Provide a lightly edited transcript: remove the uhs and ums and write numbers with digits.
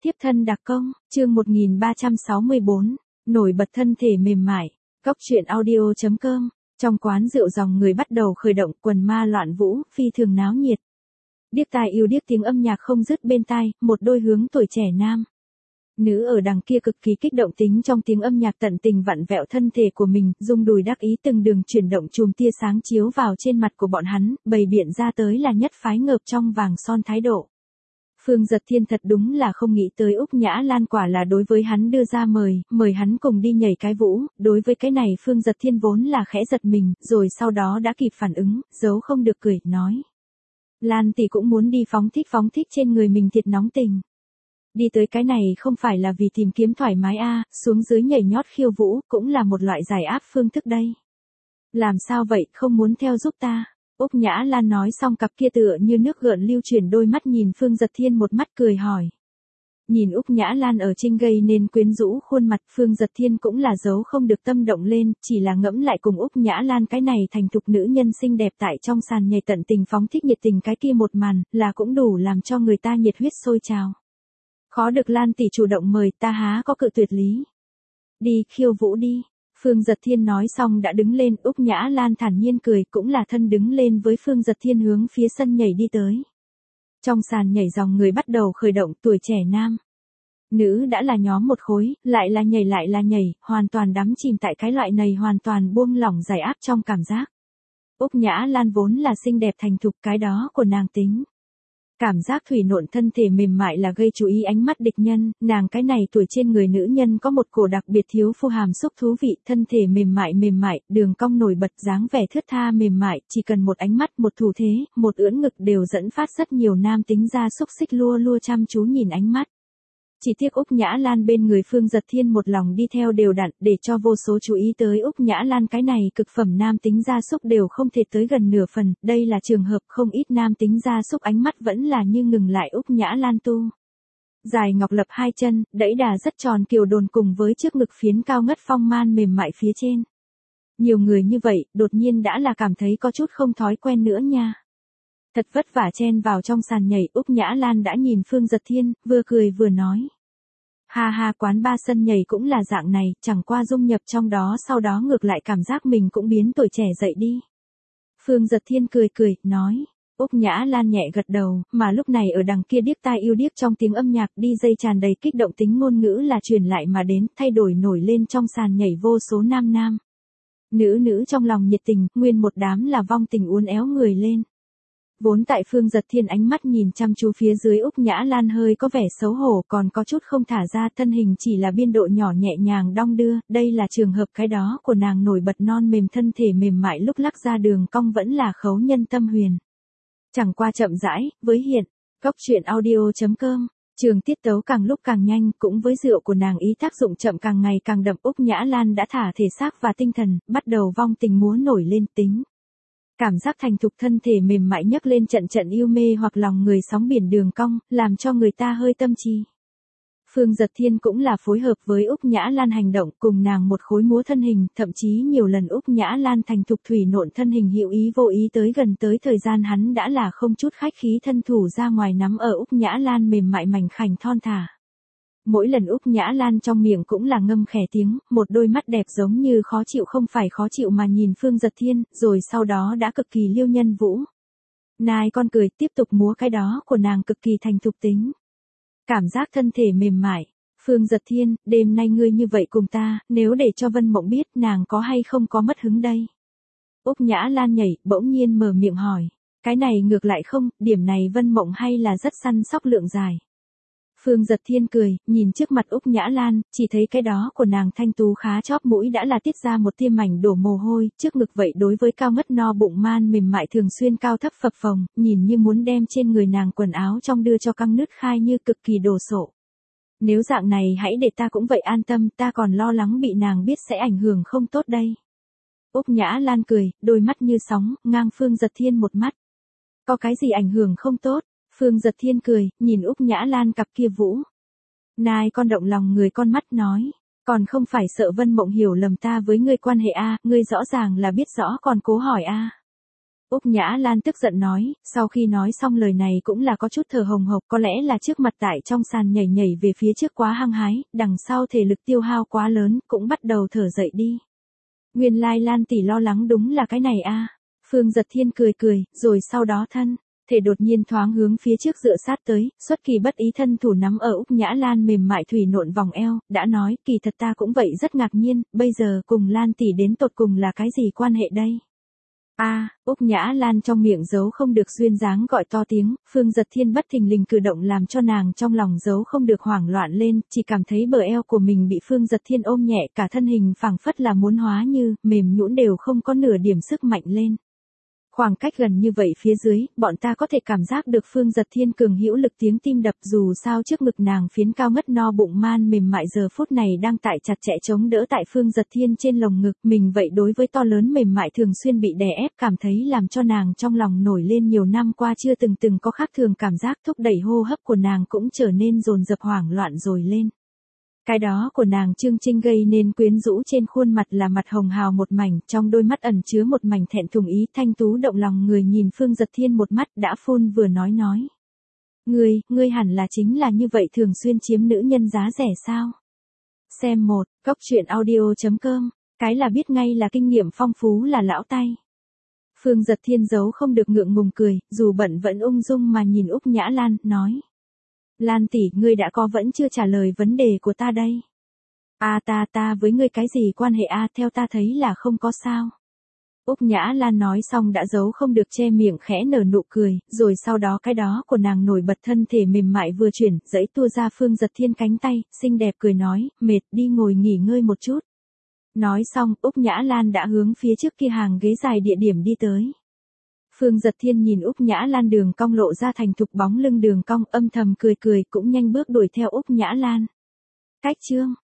Tiếp thân đặc công, chương 1364, nổi bật thân thể mềm mại, góc truyện audio.com, trong quán rượu dòng người bắt đầu khởi động, quần ma loạn vũ, phi thường náo nhiệt. Điếc tai yêu điếc tiếng âm nhạc không dứt bên tai, một đôi hướng tuổi trẻ nam. Nữ ở đằng kia cực kỳ kích động tính trong tiếng âm nhạc tận tình vặn vẹo thân thể của mình, rung đùi đắc ý từng đường chuyển động chùm tia sáng chiếu vào trên mặt của bọn hắn, bày biện ra tới là nhất phái ngợp trong vàng son thái độ. Phương Dật Thiên thật đúng là không nghĩ tới Úc Nhã Lan quả là đối với hắn đưa ra mời hắn cùng đi nhảy cái vũ, đối với cái này Phương Dật Thiên vốn là khẽ giật mình, rồi sau đó đã kịp phản ứng, giấu không được cười, nói. Lan tỷ cũng muốn đi phóng thích trên người mình thiệt nóng tình. Đi tới cái này không phải là vì tìm kiếm thoải mái xuống dưới nhảy nhót khiêu vũ, cũng là một loại giải áp phương thức đây. Làm sao vậy, không muốn theo giúp ta? Úc Nhã Lan nói xong cặp kia tựa như nước gợn lưu chuyển đôi mắt nhìn Phương Dật Thiên một mắt cười hỏi. Nhìn Úc Nhã Lan ở trên gây nên quyến rũ khuôn mặt, Phương Dật Thiên cũng là giấu không được tâm động lên, chỉ là ngẫm lại cùng Úc Nhã Lan cái này thành thục nữ nhân xinh đẹp tại trong sàn nhảy tận tình phóng thích nhiệt tình cái kia một màn, là cũng đủ làm cho người ta nhiệt huyết sôi trào. Khó được Lan tỷ chủ động mời, ta há có cự tuyệt lý. Đi, khiêu vũ đi. Phương Dật Thiên nói xong đã đứng lên, Úc Nhã Lan thản nhiên cười, cũng là thân đứng lên với Phương Dật Thiên hướng phía sân nhảy đi tới. Trong sàn nhảy dòng người bắt đầu khởi động, tuổi trẻ nam. Nữ đã là nhóm một khối, lại là nhảy, hoàn toàn đắm chìm tại cái loại này hoàn toàn buông lỏng giải áp trong cảm giác. Úc Nhã Lan vốn là xinh đẹp thành thục, cái đó của nàng tính. Cảm giác thủy nộn thân thể mềm mại là gây chú ý ánh mắt địch nhân, nàng cái này tuổi trên người nữ nhân có một cổ đặc biệt thiếu phu hàm xúc thú vị, thân thể mềm mại, đường cong nổi bật dáng vẻ thướt tha mềm mại, chỉ cần một ánh mắt, một thủ thế, một ưỡn ngực đều dẫn phát rất nhiều nam tính ra xúc xích lua chăm chú nhìn ánh mắt. Chỉ tiếc Úc Nhã Lan bên người Phương Dật Thiên một lòng đi theo đều đặn, để cho vô số chú ý tới Úc Nhã Lan cái này cực phẩm nam tính gia súc đều không thể tới gần nửa phần, đây là trường hợp không ít nam tính gia súc ánh mắt vẫn là như ngừng lại Úc Nhã Lan tu. Dài ngọc lập hai chân, đẫy đà rất tròn kiều đồn cùng với trước ngực phiến cao ngất phong man mềm mại phía trên. Nhiều người như vậy, đột nhiên đã là cảm thấy có chút không thói quen nữa nha. Thật vất vả chen vào trong sàn nhảy, Úc Nhã Lan đã nhìn Phương Dật Thiên, vừa cười vừa nói. Ha, quán ba sân nhảy cũng là dạng này, chẳng qua dung nhập trong đó sau đó ngược lại cảm giác mình cũng biến tuổi trẻ dậy đi. Phương Dật Thiên cười, nói. Úc Nhã Lan nhẹ gật đầu, mà lúc này ở đằng kia điếc tai yêu điếc trong tiếng âm nhạc đi dây tràn đầy kích động tính ngôn ngữ là truyền lại mà đến, thay đổi nổi lên trong sàn nhảy vô số nam. Nữ trong lòng nhiệt tình, nguyên một đám là vong tình uốn éo người lên. Vốn tại Phương Dật Thiên ánh mắt nhìn chăm chú phía dưới Úc Nhã Lan hơi có vẻ xấu hổ còn có chút không thả ra thân hình chỉ là biên độ nhỏ nhẹ nhàng đong đưa, đây là trường hợp cái đó của nàng nổi bật non mềm thân thể mềm mại lúc lắc ra đường cong vẫn là khấu nhân tâm huyền. Chẳng qua chậm rãi, với hiện, góc truyện audio.com, trường tiết tấu càng lúc càng nhanh cũng với rượu của nàng ý tác dụng chậm càng ngày càng đậm Úc Nhã Lan đã thả thể xác và tinh thần, bắt đầu vong tình múa nổi lên tính. Cảm giác thành thục thân thể mềm mại nhấc lên trận yêu mê hoặc lòng người sóng biển đường cong, làm cho người ta hơi tâm trí. Phương Dật Thiên cũng là phối hợp với Úc Nhã Lan hành động cùng nàng một khối múa thân hình, thậm chí nhiều lần Úc Nhã Lan thành thục thủy nộn thân hình hữu ý vô ý tới gần tới thời gian hắn đã là không chút khách khí thân thủ ra ngoài nắm ở Úc Nhã Lan mềm mại mảnh khảnh thon thả. Mỗi lần Úc Nhã Lan trong miệng cũng là ngâm khẽ tiếng, một đôi mắt đẹp giống như khó chịu không phải khó chịu mà nhìn Phương Dật Thiên, rồi sau đó đã cực kỳ liêu nhân vũ. Nai con cười tiếp tục múa cái đó của nàng cực kỳ thành thục tính. Cảm giác thân thể mềm mại. Phương Dật Thiên, đêm nay ngươi như vậy cùng ta, nếu để cho Vân Mộng biết nàng có hay không có mất hứng đây. Úc Nhã Lan nhảy, bỗng nhiên mở miệng hỏi. Cái này ngược lại không, điểm này Vân Mộng hay là rất săn sóc lượng dài. Phương Dật Thiên cười, nhìn trước mặt Úc Nhã Lan, chỉ thấy cái đó của nàng thanh tú khá chóp mũi đã là tiết ra một tia mảnh đổ mồ hôi, trước ngực vậy đối với cao ngất no bụng man mềm mại thường xuyên cao thấp phập phồng, nhìn như muốn đem trên người nàng quần áo trong đưa cho căng nứt khai như cực kỳ đồ sộ. Nếu dạng này hãy để ta cũng vậy an tâm, ta còn lo lắng bị nàng biết sẽ ảnh hưởng không tốt đây. Úc Nhã Lan cười, đôi mắt như sóng, ngang Phương Dật Thiên một mắt. Có cái gì ảnh hưởng không tốt? Phương Dật Thiên cười, nhìn Úc Nhã Lan cặp kia vũ. Nai con động lòng người con mắt nói. Còn không phải sợ Vân Mộng hiểu lầm ta với ngươi quan hệ ngươi rõ ràng là biết rõ còn cố hỏi Úc Nhã Lan tức giận nói, sau khi nói xong lời này cũng là có chút thở hồng hộc, có lẽ là trước mặt tại trong sàn nhảy nhảy về phía trước quá hăng hái, đằng sau thể lực tiêu hao quá lớn, cũng bắt đầu thở dậy đi. Nguyên lai Lan tỷ lo lắng đúng là cái này a. Phương Giật Thiên cười cười, rồi sau đó thân thể đột nhiên thoáng hướng phía trước dựa sát tới, xuất kỳ bất ý thân thủ nắm ở Úc Nhã Lan mềm mại thủy nộn vòng eo, đã nói, kỳ thật ta cũng vậy rất ngạc nhiên, bây giờ cùng Lan tỷ đến tột cùng là cái gì quan hệ đây? Úc Nhã Lan trong miệng giấu không được duyên dáng gọi to tiếng, Phương Giật Thiên bất thình lình cử động làm cho nàng trong lòng giấu không được hoảng loạn lên, chỉ cảm thấy bờ eo của mình bị Phương Giật Thiên ôm nhẹ, cả thân hình phảng phất là muốn hóa như, mềm nhũn đều không có nửa điểm sức mạnh lên. Khoảng cách gần như vậy phía dưới, bọn ta có thể cảm giác được Phương Giật Thiên cường hữu lực tiếng tim đập, dù sao trước ngực nàng phiến cao ngất no bụng man mềm mại giờ phút này đang tại chặt chẽ chống đỡ tại Phương Giật Thiên trên lồng ngực, mình vậy đối với to lớn mềm mại thường xuyên bị đè ép cảm thấy làm cho nàng trong lòng nổi lên nhiều năm qua chưa từng có khác thường cảm giác, thúc đẩy hô hấp của nàng cũng trở nên dồn dập hoảng loạn rồi lên. Cái đó của nàng Trương Trinh gây nên quyến rũ trên khuôn mặt là mặt hồng hào một mảnh, trong đôi mắt ẩn chứa một mảnh thẹn thùng ý, thanh tú động lòng người nhìn Phương Giật Thiên một mắt đã phun vừa nói. Ngươi hẳn là chính là như vậy thường xuyên chiếm nữ nhân giá rẻ sao? Xem một, Cốc Truyện Audio.com, cái là biết ngay là kinh nghiệm phong phú là lão tay. Phương Giật Thiên giấu không được ngượng ngùng cười, dù bận vẫn ung dung mà nhìn Úc Nhã Lan, nói. Lan tỷ, ngươi đã có vẫn chưa trả lời vấn đề của ta đây. Ta với ngươi cái gì quan hệ theo ta thấy là không có sao. Úc Nhã Lan nói xong đã giấu không được che miệng khẽ nở nụ cười, rồi sau đó cái đó của nàng nổi bật thân thể mềm mại vừa chuyển, giãy tua ra Phương Giật Thiên cánh tay, xinh đẹp cười nói, mệt đi ngồi nghỉ ngơi một chút. Nói xong, Úc Nhã Lan đã hướng phía trước kia hàng ghế dài địa điểm đi tới. Phương Giật Thiên nhìn Úc Nhã Lan đường cong lộ ra thành thục bóng lưng đường cong âm thầm cười cũng nhanh bước đuổi theo Úc Nhã Lan. Cách chương